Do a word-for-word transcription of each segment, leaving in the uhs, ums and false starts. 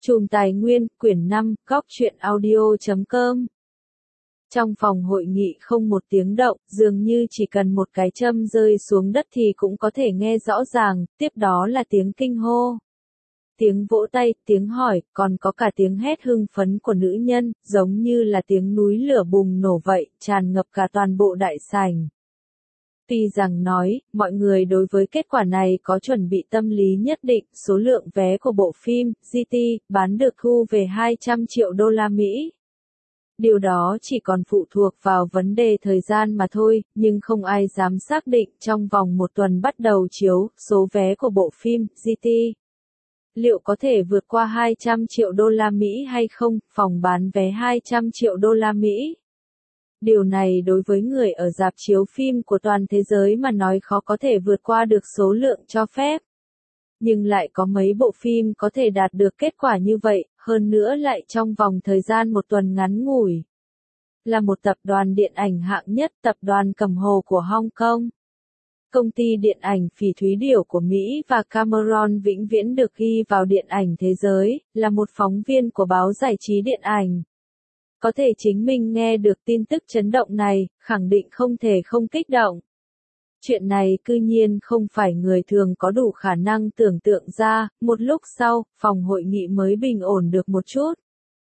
Chùm Tài Nguyên, quyển năm, góc truyện audio chấm com. Trong phòng hội nghị không một tiếng động, dường như chỉ cần một cái châm rơi xuống đất thì cũng có thể nghe rõ ràng, tiếp đó là tiếng kinh hô. Tiếng vỗ tay, tiếng hỏi, còn có cả tiếng hét hưng phấn của nữ nhân, giống như là tiếng núi lửa bùng nổ vậy, tràn ngập cả toàn bộ đại sảnh. Tuy rằng nói, mọi người đối với kết quả này có chuẩn bị tâm lý nhất định, số lượng vé của bộ phim, giê tê, bán được thu về hai trăm triệu đô la Mỹ. Điều đó chỉ còn phụ thuộc vào vấn đề thời gian mà thôi, nhưng không ai dám xác định trong vòng một tuần bắt đầu chiếu, số vé của bộ phim, giê tê. Liệu có thể vượt qua hai trăm triệu đô la Mỹ hay không, phòng bán vé hai trăm triệu đô la Mỹ. Điều này đối với người ở rạp chiếu phim của toàn thế giới mà nói khó có thể vượt qua được số lượng cho phép. Nhưng lại có mấy bộ phim có thể đạt được kết quả như vậy, hơn nữa lại trong vòng thời gian một tuần ngắn ngủi. Là một tập đoàn điện ảnh hạng nhất, tập đoàn cầm hồ của Hong Kong. Công ty điện ảnh phỉ thúy điểu của Mỹ và Cameron vĩnh viễn được ghi vào điện ảnh thế giới, là một phóng viên của báo giải trí điện ảnh. Có thể chính mình nghe được tin tức chấn động này, khẳng định không thể không kích động. Chuyện này cư nhiên không phải người thường có đủ khả năng tưởng tượng ra, một lúc sau, phòng hội nghị mới bình ổn được một chút.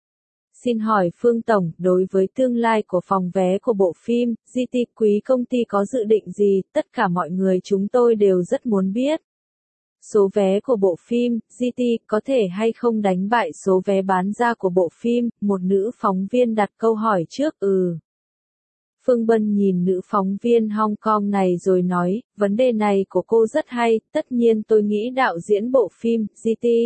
Xin hỏi Phương Tổng, đối với tương lai của phòng vé của bộ phim, giê tê, quý công ty có dự định gì, tất cả mọi người chúng tôi đều rất muốn biết. Số vé của bộ phim, giê tê, có thể hay không đánh bại số vé bán ra của bộ phim, một nữ phóng viên đặt câu hỏi trước, ừ. Phương Bân nhìn nữ phóng viên Hong Kong này rồi nói, vấn đề này của cô rất hay, tất nhiên tôi nghĩ đạo diễn bộ phim, giê tê.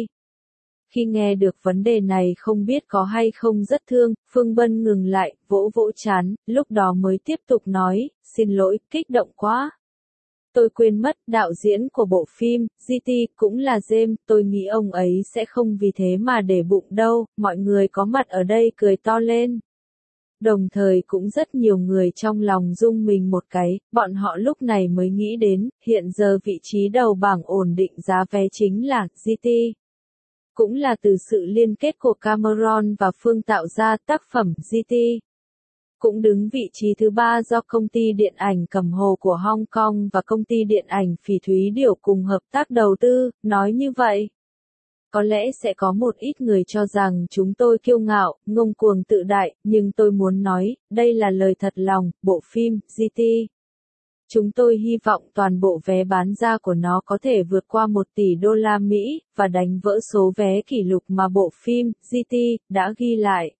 Khi nghe được vấn đề này không biết có hay không rất thương, Phương Bân ngừng lại, vỗ vỗ trán, lúc đó mới tiếp tục nói, xin lỗi, kích động quá. Tôi quên mất, đạo diễn của bộ phim, giê tê, cũng là James, tôi nghĩ ông ấy sẽ không vì thế mà để bụng đâu, mọi người có mặt ở đây cười to lên. Đồng thời cũng rất nhiều người trong lòng rung mình một cái, bọn họ lúc này mới nghĩ đến, hiện giờ vị trí đầu bảng ổn định giá vé chính là giê tê. Cũng là từ sự liên kết của Cameron và Phương tạo ra tác phẩm giê tê. Cũng đứng vị trí thứ ba do công ty điện ảnh cầm hồ của Hong Kong và công ty điện ảnh phỉ thúy điểu cùng hợp tác đầu tư, nói như vậy. Có lẽ sẽ có một ít người cho rằng chúng tôi kiêu ngạo, ngông cuồng tự đại, nhưng tôi muốn nói, đây là lời thật lòng, bộ phim, giê tê. Chúng tôi hy vọng toàn bộ vé bán ra của nó có thể vượt qua một tỷ đô la Mỹ, và đánh vỡ số vé kỷ lục mà bộ phim, giê tê, đã ghi lại.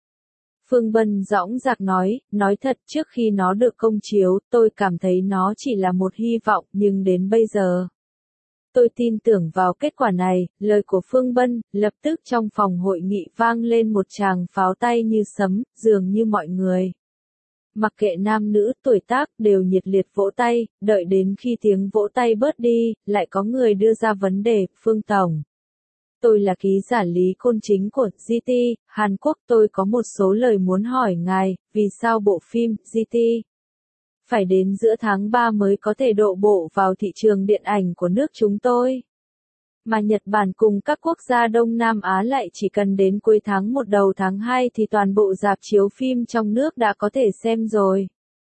Phương Bân dõng dạc nói, nói thật trước khi nó được công chiếu, tôi cảm thấy nó chỉ là một hy vọng, nhưng đến bây giờ. Tôi tin tưởng vào kết quả này, lời của Phương Bân, lập tức trong phòng hội nghị vang lên một tràng pháo tay như sấm, dường như mọi người. Mặc kệ nam nữ, tuổi tác, đều nhiệt liệt vỗ tay, đợi đến khi tiếng vỗ tay bớt đi, lại có người đưa ra vấn đề, Phương Tổng. Tôi là ký giả Lý Côn Chính của giê tê, Hàn Quốc, tôi có một số lời muốn hỏi ngài, vì sao bộ phim, giê tê, phải đến giữa tháng ba mới có thể độ bộ vào thị trường điện ảnh của nước chúng tôi. Mà Nhật Bản cùng các quốc gia Đông Nam Á lại chỉ cần đến cuối tháng một đầu tháng hai thì toàn bộ rạp chiếu phim trong nước đã có thể xem rồi.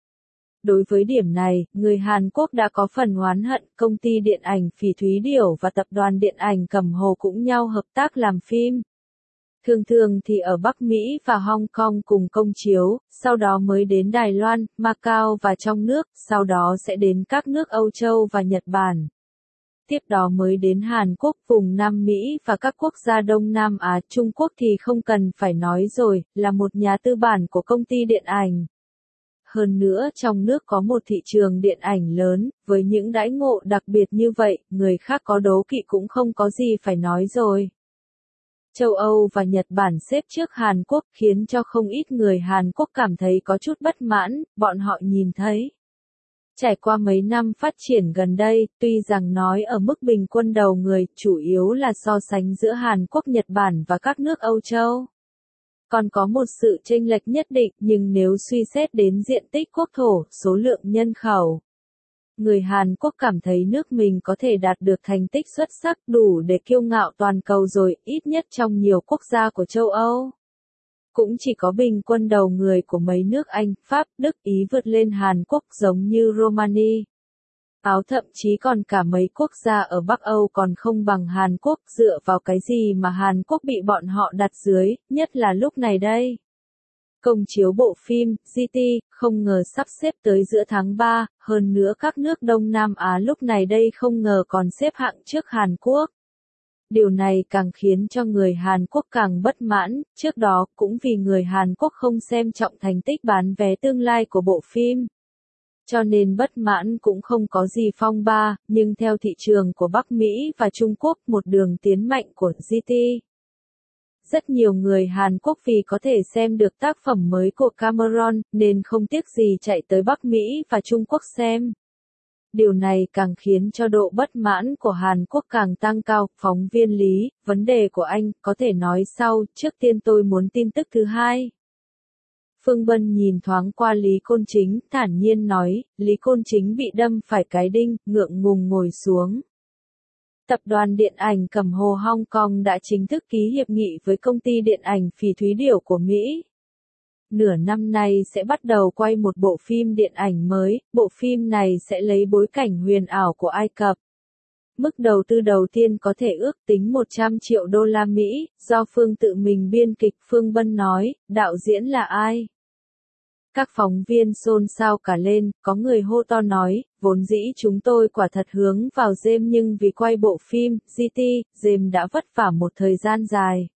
Đối với điểm này, người Hàn Quốc đã có phần oán hận, công ty điện ảnh phỉ thúy điểu và tập đoàn điện ảnh cầm hồ cũng nhau hợp tác làm phim. Thường thường thì ở Bắc Mỹ và Hong Kong cùng công chiếu, sau đó mới đến Đài Loan, Macau và trong nước, sau đó sẽ đến các nước Âu Châu và Nhật Bản. Tiếp đó mới đến Hàn Quốc, vùng Nam Mỹ và các quốc gia Đông Nam Á, Trung Quốc thì không cần phải nói rồi, là một nhà tư bản của công ty điện ảnh. Hơn nữa trong nước có một thị trường điện ảnh lớn, với những đãi ngộ đặc biệt như vậy, người khác có đố kỵ cũng không có gì phải nói rồi. Châu Âu và Nhật Bản xếp trước Hàn Quốc khiến cho không ít người Hàn Quốc cảm thấy có chút bất mãn, bọn họ nhìn thấy. Trải qua mấy năm phát triển gần đây, tuy rằng nói ở mức bình quân đầu người, chủ yếu là so sánh giữa Hàn Quốc, Nhật Bản và các nước Âu Châu. Còn có một sự chênh lệch nhất định, nhưng nếu suy xét đến diện tích quốc thổ, số lượng nhân khẩu, Người Hàn Quốc cảm thấy nước mình có thể đạt được thành tích xuất sắc đủ để kiêu ngạo toàn cầu rồi, ít nhất trong nhiều quốc gia của châu Âu. Cũng chỉ có bình quân đầu người của mấy nước Anh, Pháp, Đức, Ý vượt lên Hàn Quốc giống như Romania. Áo thậm chí còn cả mấy quốc gia ở Bắc Âu còn không bằng Hàn Quốc, dựa vào cái gì mà Hàn Quốc bị bọn họ đặt dưới, nhất là lúc này đây. Công chiếu bộ phim, giê tê, không ngờ sắp xếp tới giữa tháng ba, hơn nữa các nước Đông Nam Á lúc này đây không ngờ còn xếp hạng trước Hàn Quốc. Điều này càng khiến cho người Hàn Quốc càng bất mãn, trước đó cũng vì người Hàn Quốc không xem trọng thành tích bán vé tương lai của bộ phim. Cho nên bất mãn cũng không có gì phong ba, nhưng theo thị trường của Bắc Mỹ và Trung Quốc một đường tiến mạnh của giê tê. Rất nhiều người Hàn Quốc vì có thể xem được tác phẩm mới của Cameron, nên không tiếc gì chạy tới Bắc Mỹ và Trung Quốc xem. Điều này càng khiến cho độ bất mãn của Hàn Quốc càng tăng cao. Phóng viên Lý, vấn đề của anh, có thể nói sau, trước tiên tôi muốn tin tức thứ hai. Phương Bân nhìn thoáng qua Lý Côn Chính, thản nhiên nói, Lý Côn Chính bị đâm phải cái đinh, ngượng ngùng ngồi xuống. Tập đoàn điện ảnh Cẩm Hồ Hong Kong đã chính thức ký hiệp nghị với công ty điện ảnh Phỉ Thúy Điểu của Mỹ. Nửa năm nay sẽ bắt đầu quay một bộ phim điện ảnh mới, bộ phim này sẽ lấy bối cảnh huyền ảo của Ai Cập. Mức đầu tư đầu tiên có thể ước tính một trăm triệu đô la Mỹ, do Phương tự mình biên kịch. Phương Bân nói, đạo diễn là ai? Các phóng viên xôn xao cả lên, có người hô to nói, vốn dĩ chúng tôi quả thật hướng vào James nhưng vì quay bộ phim, giê tê, James đã vất vả một thời gian dài.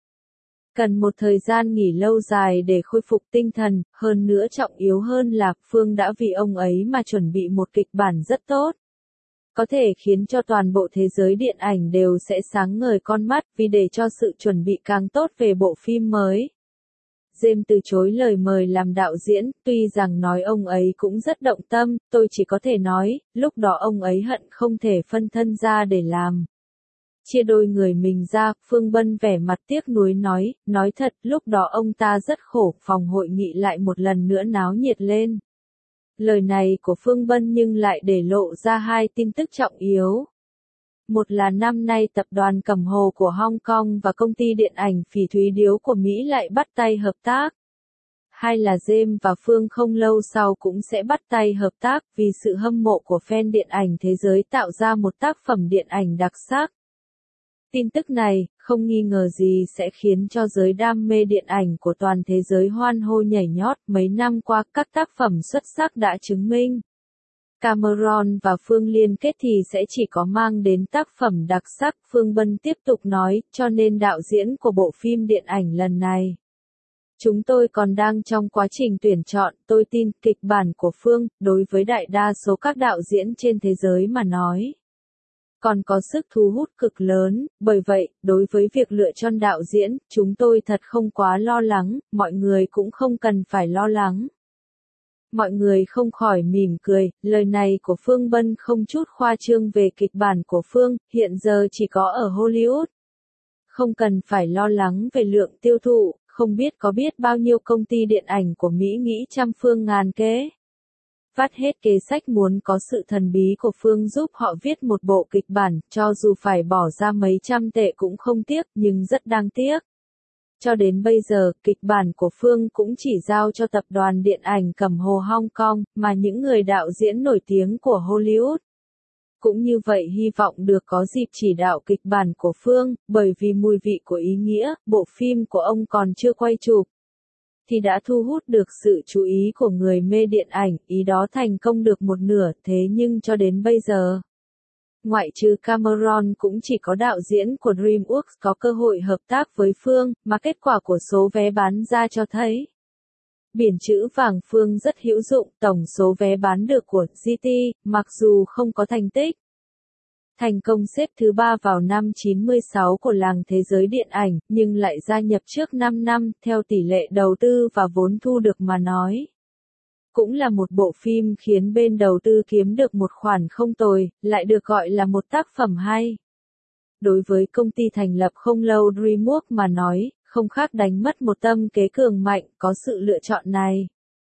Cần một thời gian nghỉ lâu dài để khôi phục tinh thần, hơn nữa trọng yếu hơn là Phương đã vì ông ấy mà chuẩn bị một kịch bản rất tốt. Có thể khiến cho toàn bộ thế giới điện ảnh đều sẽ sáng ngời con mắt vì để cho sự chuẩn bị càng tốt về bộ phim mới. James từ chối lời mời làm đạo diễn, tuy rằng nói ông ấy cũng rất động tâm, tôi chỉ có thể nói, lúc đó ông ấy hận không thể phân thân ra để làm. Chia đôi người mình ra, Phương Bân vẻ mặt tiếc nuối nói, nói thật, lúc đó ông ta rất khổ, phòng hội nghị lại một lần nữa náo nhiệt lên. Lời này của Phương Bân nhưng lại để lộ ra hai tin tức trọng yếu. Một là năm nay tập đoàn Cẩm Hồ của Hong Kong và công ty điện ảnh Phỉ Thúy Điếu của Mỹ lại bắt tay hợp tác. Hai là James và Phương không lâu sau cũng sẽ bắt tay hợp tác vì sự hâm mộ của fan điện ảnh thế giới tạo ra một tác phẩm điện ảnh đặc sắc. Tin tức này, không nghi ngờ gì sẽ khiến cho giới đam mê điện ảnh của toàn thế giới hoan hô nhảy nhót. Mấy năm qua các tác phẩm xuất sắc đã chứng minh. Cameron và Phương liên kết thì sẽ chỉ có mang đến tác phẩm đặc sắc. Phương Bân tiếp tục nói, cho nên đạo diễn của bộ phim điện ảnh lần này. Chúng tôi còn đang trong quá trình tuyển chọn, tôi tin kịch bản của Phương, đối với đại đa số các đạo diễn trên thế giới mà nói. Còn có sức thu hút cực lớn, bởi vậy, đối với việc lựa chọn đạo diễn, chúng tôi thật không quá lo lắng, mọi người cũng không cần phải lo lắng. Mọi người không khỏi mỉm cười, lời này của Phương Bân không chút khoa trương về kịch bản của Phương, hiện giờ chỉ có ở Hollywood. Không cần phải lo lắng về lượng tiêu thụ, không biết có biết bao nhiêu công ty điện ảnh của Mỹ nghĩ trăm phương ngàn kế. Vắt hết kế sách muốn có sự thần bí của Phương giúp họ viết một bộ kịch bản, cho dù phải bỏ ra mấy trăm tệ cũng không tiếc, nhưng rất đáng tiếc. Cho đến bây giờ, kịch bản của Phương cũng chỉ giao cho tập đoàn điện ảnh Cẩm Hồ Hong Kong, mà những người đạo diễn nổi tiếng của Hollywood. Cũng như vậy hy vọng được có dịp chỉ đạo kịch bản của Phương, bởi vì mùi vị của ý nghĩa, bộ phim của ông còn chưa quay chụp. Thì đã thu hút được sự chú ý của người mê điện ảnh, ý đó thành công được một nửa, thế nhưng cho đến bây giờ. Ngoại trừ Cameron cũng chỉ có đạo diễn của DreamWorks có cơ hội hợp tác với Phương, mà kết quả của số vé bán ra cho thấy. Biển chữ vàng Phương rất hữu dụng, tổng số vé bán được của giê tê, mặc dù không có thành tích. Thành công xếp thứ ba vào năm chín mươi sáu của làng thế giới điện ảnh, nhưng lại gia nhập trước năm năm, theo tỷ lệ đầu tư và vốn thu được mà nói. Cũng là một bộ phim khiến bên đầu tư kiếm được một khoản không tồi, lại được gọi là một tác phẩm hay. Đối với công ty thành lập không lâu DreamWorks mà nói, không khác đánh mất một tâm kế cường mạnh, có sự lựa chọn này.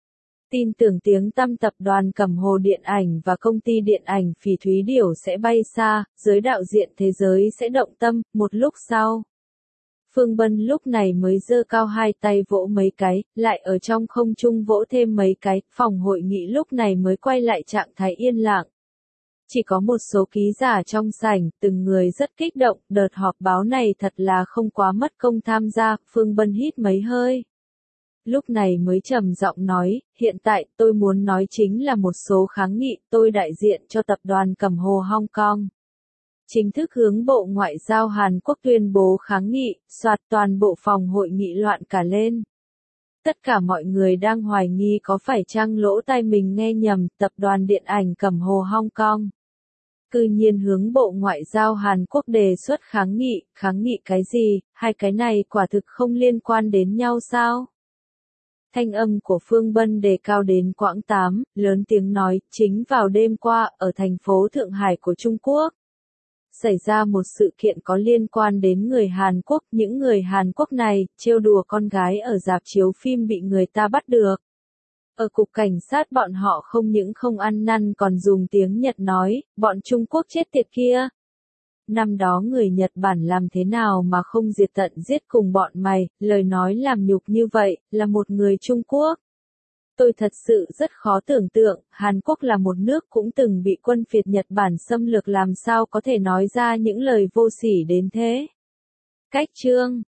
Tin tưởng tiếng tăm tập đoàn Cẩm Hồ Điện ảnh và công ty điện ảnh Phỉ Thúy Điểu sẽ bay xa, giới đạo diễn thế giới sẽ động tâm. Một lúc sau, Phương Bân lúc này mới giơ cao hai tay vỗ mấy cái, lại ở trong không trung vỗ thêm mấy cái, phòng hội nghị lúc này mới quay lại trạng thái yên lặng. Chỉ có một số ký giả trong sảnh, từng người rất kích động, đợt họp báo này thật là không quá mất công tham gia. Phương Bân hít mấy hơi. Lúc này mới trầm giọng nói, hiện tại tôi muốn nói chính là một số kháng nghị, tôi đại diện cho tập đoàn Cẩm Hồ Hong Kong. Chính thức hướng Bộ Ngoại giao Hàn Quốc tuyên bố kháng nghị, soạt toàn bộ phòng hội nghị loạn cả lên. Tất cả mọi người đang hoài nghi có phải chăng lỗ tai mình nghe nhầm, tập đoàn điện ảnh Cẩm Hồ Hong Kong. Cư nhiên hướng Bộ Ngoại giao Hàn Quốc đề xuất kháng nghị, kháng nghị cái gì, hai cái này quả thực không liên quan đến nhau sao? Thanh âm của Phương Bân đề cao đến quãng tám, lớn tiếng nói, chính vào đêm qua, ở thành phố Thượng Hải của Trung Quốc. Xảy ra một sự kiện có liên quan đến người Hàn Quốc, những người Hàn Quốc này, trêu đùa con gái ở rạp chiếu phim bị người ta bắt được. Ở cục cảnh sát bọn họ không những không ăn năn còn dùng tiếng Nhật nói, bọn Trung Quốc chết tiệt kia. Năm đó người Nhật Bản làm thế nào mà không diệt tận giết cùng bọn mày, lời nói làm nhục như vậy, là một người Trung Quốc. Tôi thật sự rất khó tưởng tượng, Hàn Quốc là một nước cũng từng bị quân phiệt Nhật Bản xâm lược làm sao có thể nói ra những lời vô sỉ đến thế. Cách chương